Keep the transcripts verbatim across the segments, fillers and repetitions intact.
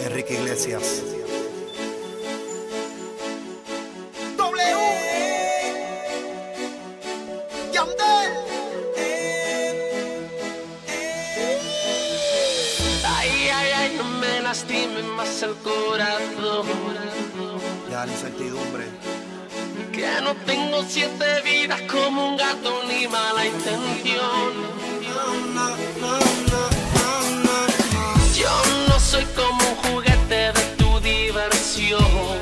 Enrique Iglesias. W. Yandel. Ay, ay, ay, no me lastime más el corazón. Ya la incertidumbre. Que no tengo siete vidas como un gato ni mala intención. Yo no soy como un juguete de tu diversión.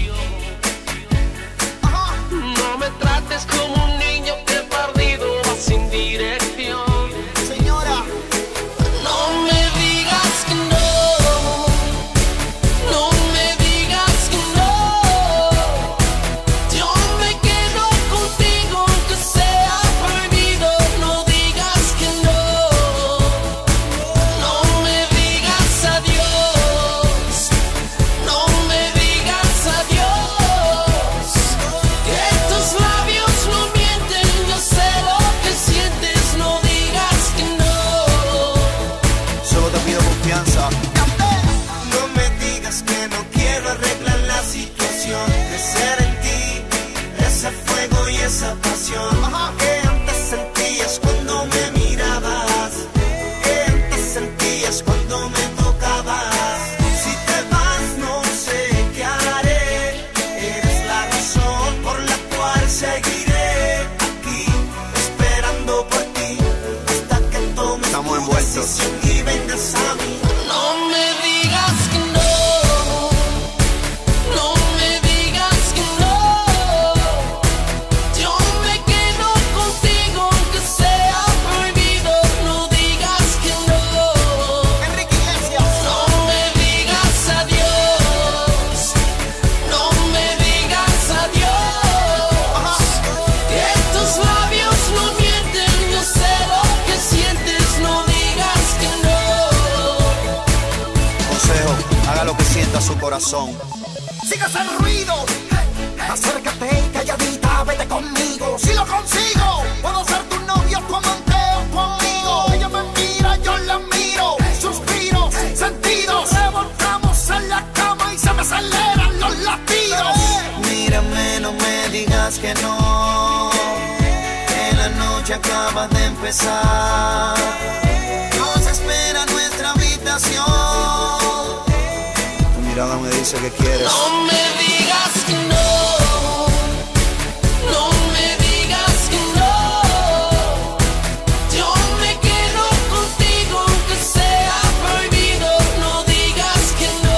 No me trates como un niño que perdido va sin dirección. Señora, No me digas que no. No me digas que no. Yo me quedo contigo aunque sea prohibido. No digas que no. No me digas adiós. No me digas adiós. Que tus labios no mienten. Yo sé lo que sientes. No digas que no. Solo te pido confianza. No me digas que no quiero arreglar la situación. Crecer en ti, ese fuego y esa pasión que antes sentías cuando me mirabas, que antes sentías cuando me tocabas. Si te vas no sé qué haré. Eres la razón por la cual seguiré aquí, esperando por ti hasta que tomes Estamos tu envueltos. decisión y vengas a mí. No me digas que no. No me digas que no. Yo me quedo contigo aunque sea prohibido. No digas que no. Enrique Iglesias. No me digas adiós. No me digas adiós. Que tus labios no mienten. Yo sé lo que sientes. No digas que no. Consejo, haga lo que sienta su corazón. Sigas el ruido. Acércate y calladita, vete conmigo. Si lo consigo, puedo ser tu novio, tu amante o tu amigo. Ella me mira, yo la miro. Suspiros, sentidos. Revolcamos en la cama y se me aceleran los latidos. Mírame, no me digas que no, que la noche acaba de empezar. Nos espera nuestra habitación. Tu mirada me dice que quieres. No me digas que no. No me digas que no. Yo me quedo contigo aunque sea prohibido. No digas que no.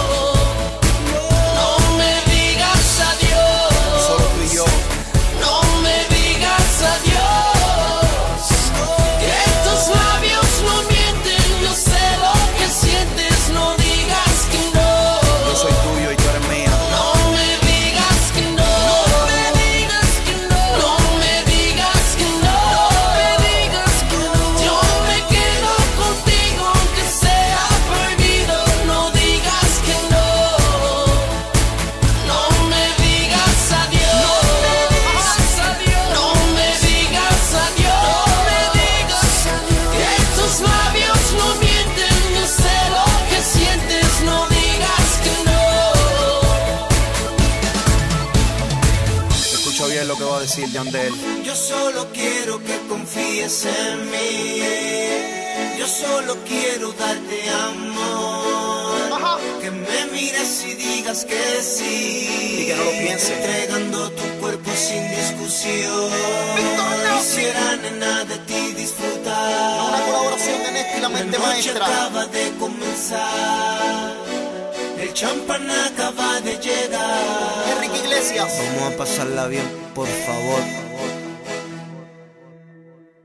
No me digas adiós. Solo tú y yo. No me digas adiós. Que tus labios no mienten. Yo sé lo que sientes. No digas que no. Yo soy tuyo y tú eres mía. No me digas que no. No me digas que no. No me digas que no. No me digas que no. Yo me quedo contigo aunque sea prohibido. No digas que no. No me digas adiós. No me digas adiós. No me digas adiós. Que tus labios no mienten. Yo sé lo que sientes. No digas que no. Escucha bien lo que va a decir Yandel. Yo solo quiero que confíes en mí. Yo solo quiero darte amor. Que me mires y digas que sí. Y que no lo piense. Entregando tu cuerpo sin discusión. Quisiera, nena, de ti disfrutar. Una colaboración de Néstor y la mente La noche maestra. acaba de comenzar. El champán acaba de llegar. Enrique Iglesias. Vamos a pasarla bien, por favor.